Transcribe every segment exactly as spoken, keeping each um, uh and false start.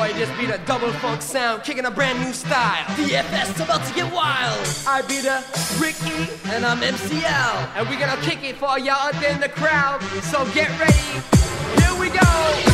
boy, this be the double funk sound, kicking a brand new style. D F S about to get wild. I be the Ricky, and I'm M C L, and we gonna kick it for y'all out there in the crowd. So get ready, here we go.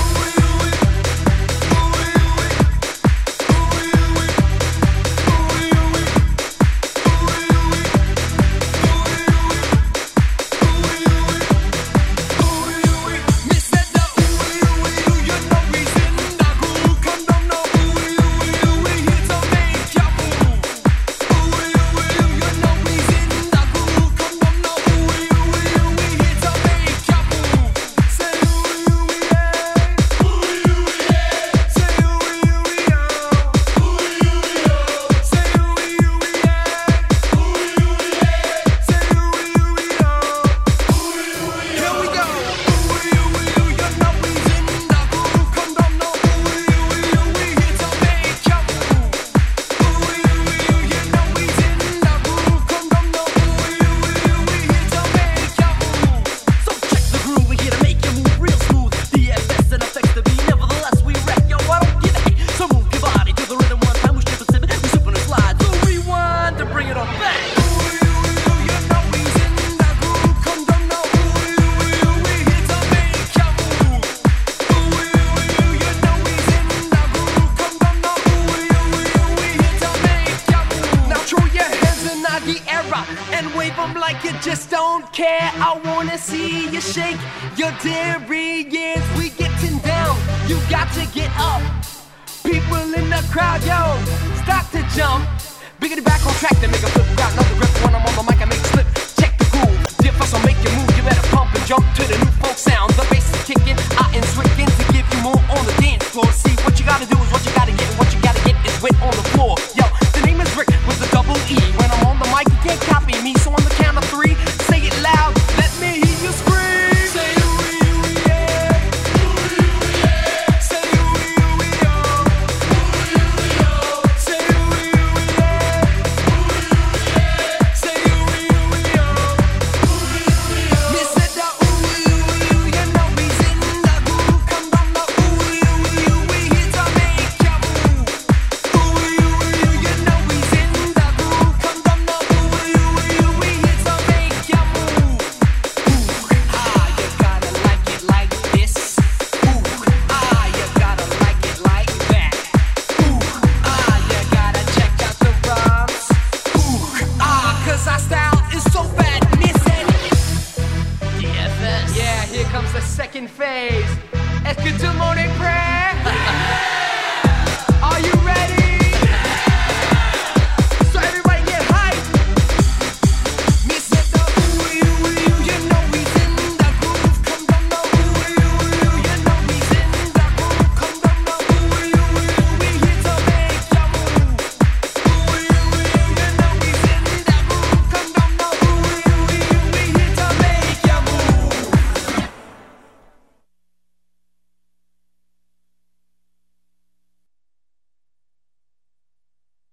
And wave them like you just don't care. I wanna see you shake your derriers. We getting down, you got to get up. People in the crowd, yo, start to jump. Biggity back on track, then make a flip. Got another grip when I'm on the mic, I make a slip. Check the groove, dip us will make you move. You better pump and jump to the new folk sound. The bass is kicking, I am switching to give you more on the dance floor. See, what you gotta do is what you gotta get, and what you gotta get is wet on the floor. Yo, the name is Rick with the double E. When I'm on the mic, you can't copy me. So on the count of three, say it loud, let me hear you scream. Say ooh, ooh, yeah. Say ooh, ooh, yeah. Say ooh, ooh, yeah. Say ooh, ooh, yeah. Me said the ooh, ooh, you know we's in the groove. Come on, the ooh, ooh, we here to make ya move. Ooh, ooh, you know we's in the groove. Come on, the ooh, ooh, we here to make ya move. Ooh, ah, you gotta like it like this. Ooh, ah, you gotta like it like that. Ooh, ah, you gotta check out the rhymes. Ooh, ah, 'cause our style is so bad, missing. D F S. Yeah, here comes the second phase. Est-ce que tout le monde est